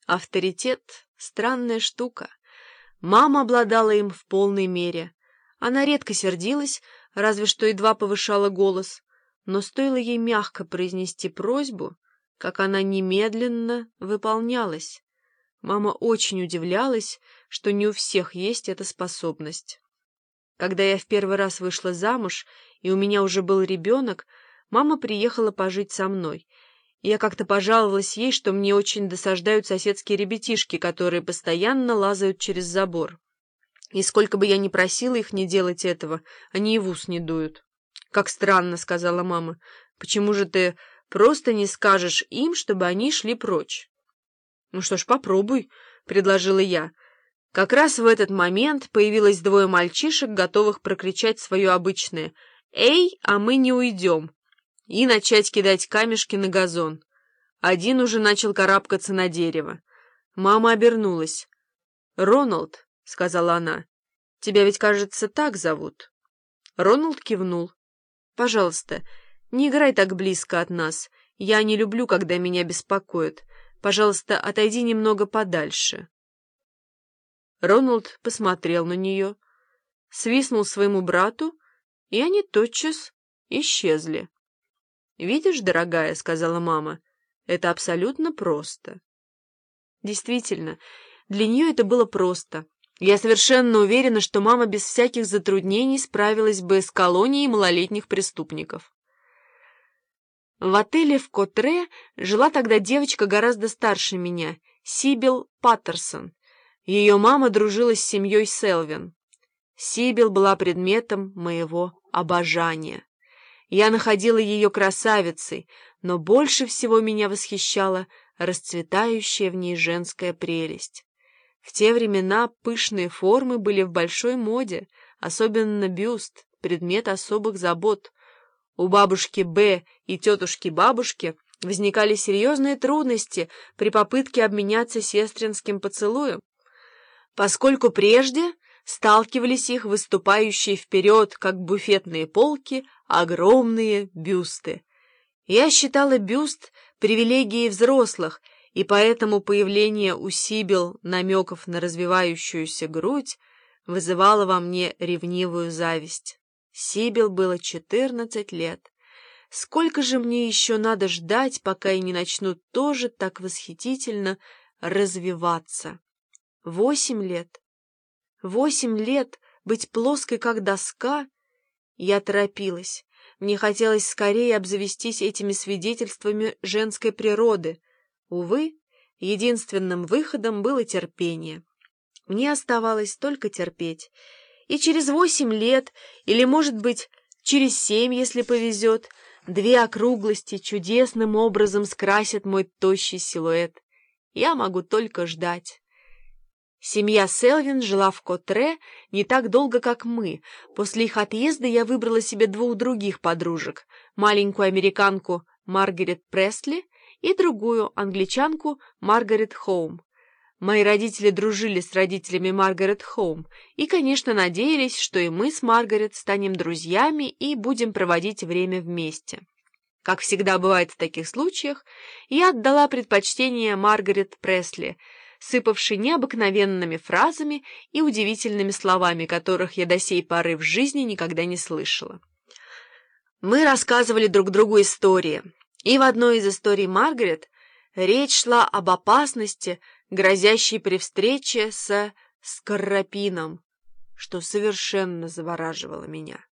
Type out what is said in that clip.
Авторитет — странная штука. Мама обладала им в полной мере. Она редко сердилась, разве что едва повышала голос, но стоило ей мягко произнести просьбу, как она немедленно выполнялась. Мама очень удивлялась, что не у всех есть эта способность. Когда я в первый раз вышла замуж, и у меня уже был ребенок, мама приехала пожить со мной. Я как-то пожаловалась ей, что мне очень досаждают соседские ребятишки, которые постоянно лазают через забор. И сколько бы я ни просила их не делать этого, они и в ус не дуют. «Как странно», — сказала мама. «Почему же ты просто не скажешь им, чтобы они шли прочь?» «Ну что ж, попробуй», — предложила я. Как раз в этот момент появилось двое мальчишек, готовых прокричать свое обычное «Эй, а мы не уйдем!» и начать кидать камешки на газон. Один уже начал карабкаться на дерево. Мама обернулась. «Роналд», — сказала она, — «тебя ведь, кажется, так зовут». Роналд кивнул. «Пожалуйста, не играй так близко от нас. Я не люблю, когда меня беспокоят. Пожалуйста, отойди немного подальше». Роналд посмотрел на нее, свистнул своему брату, и они тотчас исчезли. «Видишь, дорогая», — сказала мама, — «это абсолютно просто». Действительно, для нее это было просто. Я совершенно уверена, что мама без всяких затруднений справилась бы с колонией малолетних преступников. В отеле в Котре жила тогда девочка гораздо старше меня, Сибил Паттерсон. Ее мама дружила с семьей Селвин. Сибил была предметом моего обожания. Я находила ее красавицей, но больше всего меня восхищала расцветающая в ней женская прелесть. В те времена пышные формы были в большой моде, особенно бюст, предмет особых забот. У бабушки Б и тетушки-бабушки возникали серьезные трудности при попытке обменяться сестринским поцелуем, поскольку прежде сталкивались их выступающие вперед, как буфетные полки, огромные бюсты. Я считала бюст привилегией взрослых, и поэтому появление у Сибил намеков на развивающуюся грудь вызывало во мне ревнивую зависть. Сибил было 14 лет. Сколько же мне еще надо ждать, пока я не начну тоже так восхитительно развиваться? 8 лет. 8 лет быть плоской, как доска? Я торопилась. Мне хотелось скорее обзавестись этими свидетельствами женской природы. Увы, единственным выходом было терпение. Мне оставалось только терпеть. И через 8 лет, или, может быть, через 7, если повезет, две округлости чудесным образом скрасят мой тощий силуэт. Я могу только ждать. Семья Селвин жила в Котре не так долго, как мы. После их отъезда я выбрала себе двух других подружек, маленькую американку Маргарет Пресли и другую англичанку Маргарет Хоум. Мои родители дружили с родителями Маргарет Хоум и, конечно, надеялись, что и мы с Маргарет станем друзьями и будем проводить время вместе. Как всегда бывает в таких случаях, я отдала предпочтение Маргарет Пресли, сыпавшей необыкновенными фразами и удивительными словами, которых я до сей поры в жизни никогда не слышала. Мы рассказывали друг другу истории, и в одной из историй Маргарет речь шла об опасности, грозящей при встрече с Скоропином, что совершенно завораживало меня.